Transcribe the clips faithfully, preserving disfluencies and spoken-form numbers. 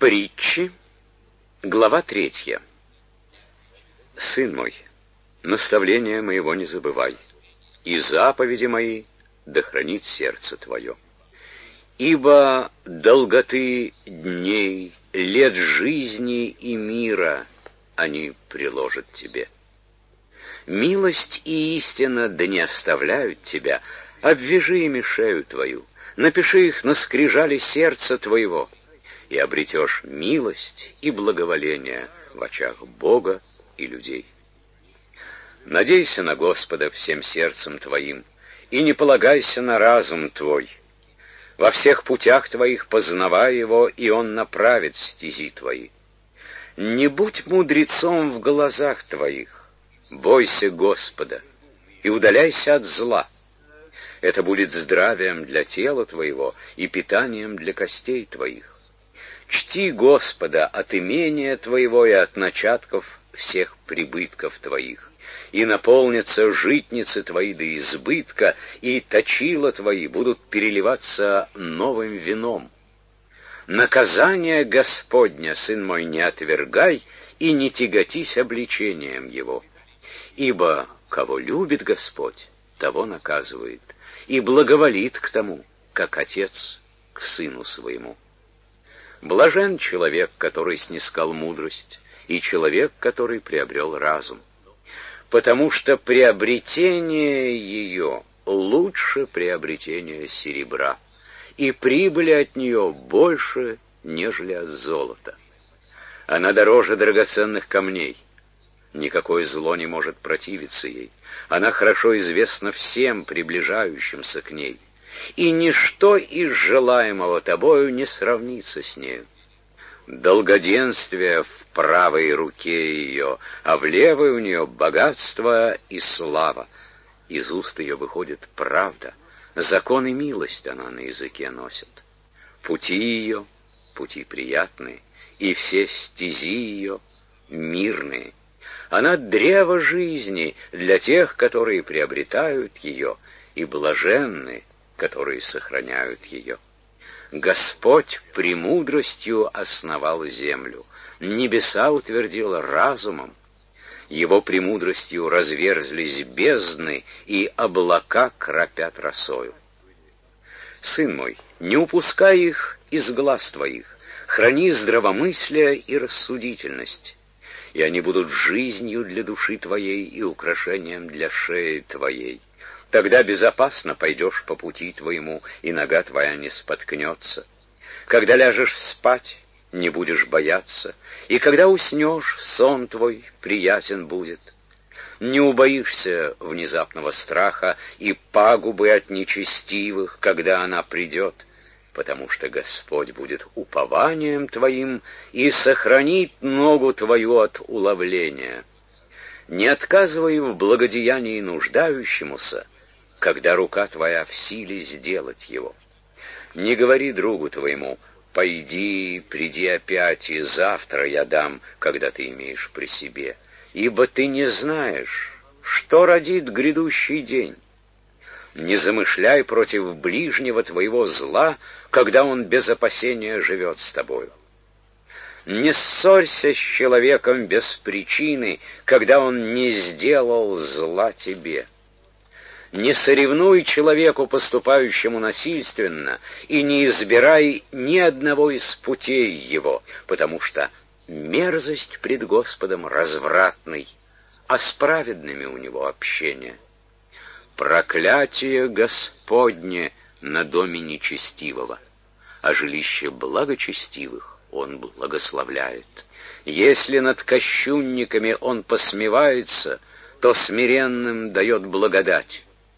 Притчи, глава третья. Сын мой, наставления моего не забывай, и заповеди мои да хранит сердце твое. Ибо долготы дней, лет жизни и мира они приложат тебе. Милость и истина да не оставляют тебя, обвяжи ими шею твою, напиши их на скрижали сердца твоего, и обретешь милость и благоволение в очах Бога и людей. Надейся на Господа всем сердцем твоим, и не полагайся на разум твой. Во всех путях твоих познавай его, и он направит стези твои. Не будь мудрецом в глазах твоих, бойся Господа и удаляйся от зла. Это будет здравием для тела твоего и питанием для костей твоих. Чти Господа от имения твоего и от начатков всех прибытков твоих, и наполнятся житницы твои до избытка, и точила твои будут переливаться новым вином. Наказание Господня, сын мой, не отвергай, и не тяготись обличением его. Ибо кого любит Господь, того наказывает, и благоволит к тому, как отец к сыну своему. Блажен человек, который снискал мудрость, и человек, который приобрел разум, потому что приобретение ее лучше приобретения серебра, и прибыли от нее больше, нежели от золота. Она дороже драгоценных камней, никакое зло не может противиться ей, она хорошо известна всем приближающимся к ней, и ничто из желаемого тобою не сравнится с нею. Долгоденствие в правой руке ее, а в левой у нее богатство и слава. Из уст ее выходит правда, закон и милость она на языке носит. Пути ее — пути приятные, и все стези ее — мирные. Она древо жизни для тех, которые приобретают ее, и блаженны, которые сохраняют ее. Господь премудростью основал землю, небеса утвердил разумом, его премудростью разверзлись бездны, и облака кропят росою. Сын мой, не упускай их из глаз твоих, храни здравомыслие и рассудительность, и они будут жизнью для души твоей и украшением для шеи твоей. Тогда безопасно пойдешь по пути твоему, и нога твоя не споткнется. Когда ляжешь спать, не будешь бояться, и когда уснешь, сон твой приятен будет. Не убоишься внезапного страха и пагубы от нечестивых, когда она придет, потому что Господь будет упованием твоим и сохранит ногу твою от уловления. Не отказывай в благодеянии нуждающемуся, когда рука твоя в силе сделать его. Не говори другу твоему: «Пойди, приди опять, и завтра я дам», когда ты имеешь при себе, ибо ты не знаешь, что родит грядущий день. Не замышляй против ближнего твоего зла, когда он без опасения живет с тобою. Не ссорься с человеком без причины, когда он не сделал зла тебе. Не соревнуй человеку, поступающему насильственно, и не избирай ни одного из путей его, потому что мерзость пред Господом развратный, а с праведными у него общение. Проклятие Господне на доме нечестивого, а жилище благочестивых он благословляет. Если над кощунниками он посмевается, то смиренным дает благодать.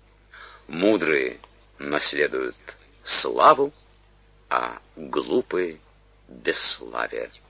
Мудрые наследуют славу, а глупые — бесславие.